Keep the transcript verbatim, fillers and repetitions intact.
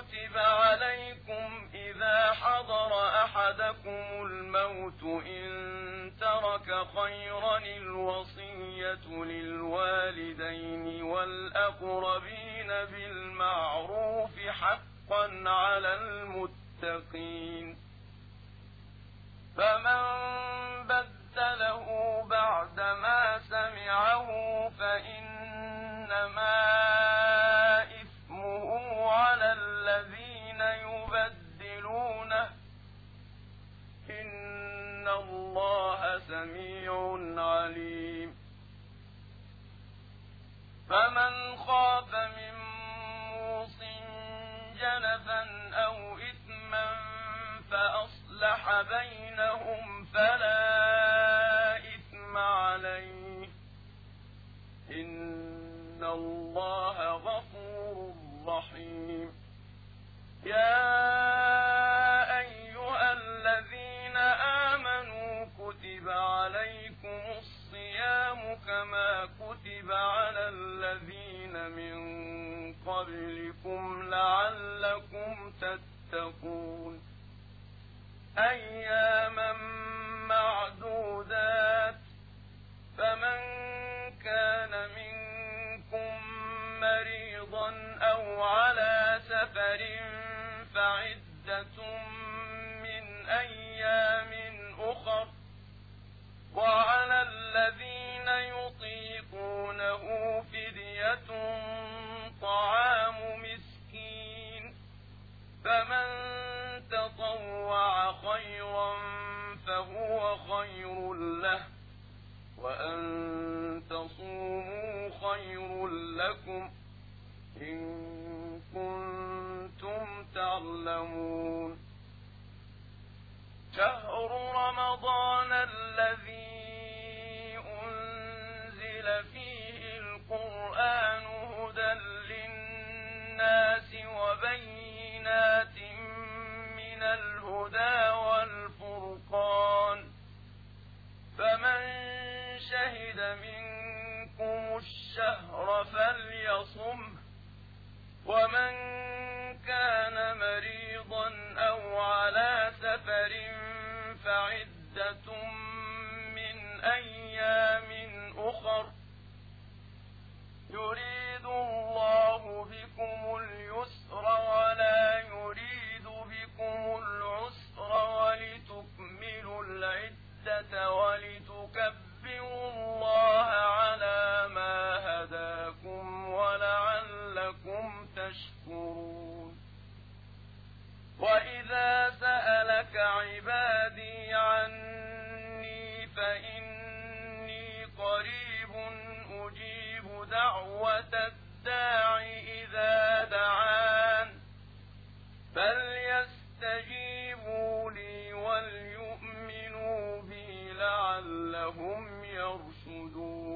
كتب عليكم إذا حضر أحدكم الموت إن ترك خيرا الوصية للوالدين والأقربين بالمعروف حقا على المتقين فمن بدله بعدما سمعه فإنما إثمه على الذين يبدلونه إن الله سميع عليم فمن خاف من موص جنفا أو إثما فأصلح بينهم فلا إثم عليه إن الله غفور رحيم يا أيها الذين آمنوا كتب عليكم الصيام كما كتب على الذين من قبلكم لعلكم تتقون أياما معدودات فمن كان منكم مريضا أو على سفر فعدة من أيام أخر وعلى الذين يطيقونه فدية طعام مسكين فمن تطوع خيرا فهو خير له وأن تصوموا خير لكم إن كنتم تعلمون شهر رمضان الذي أنزل فيه القرآن هدى للناس وبينات من الهدى والفرقان فمن شهد منكم الشهر فليصمه ومن كان مريضا أو على سفر فعدة من أيام أخر يريد الله بكم اليسر ولا يريد بكم العسر ولتكملوا العدة ولتكبروا الله على ما هداكم ولعلكم تشكرون وإذا سألك عبادي عني فإني قريب أجيب دعوة الداع إذا دعان فليستجيبوا لي وليؤمنوا بي لعلهم يرشدون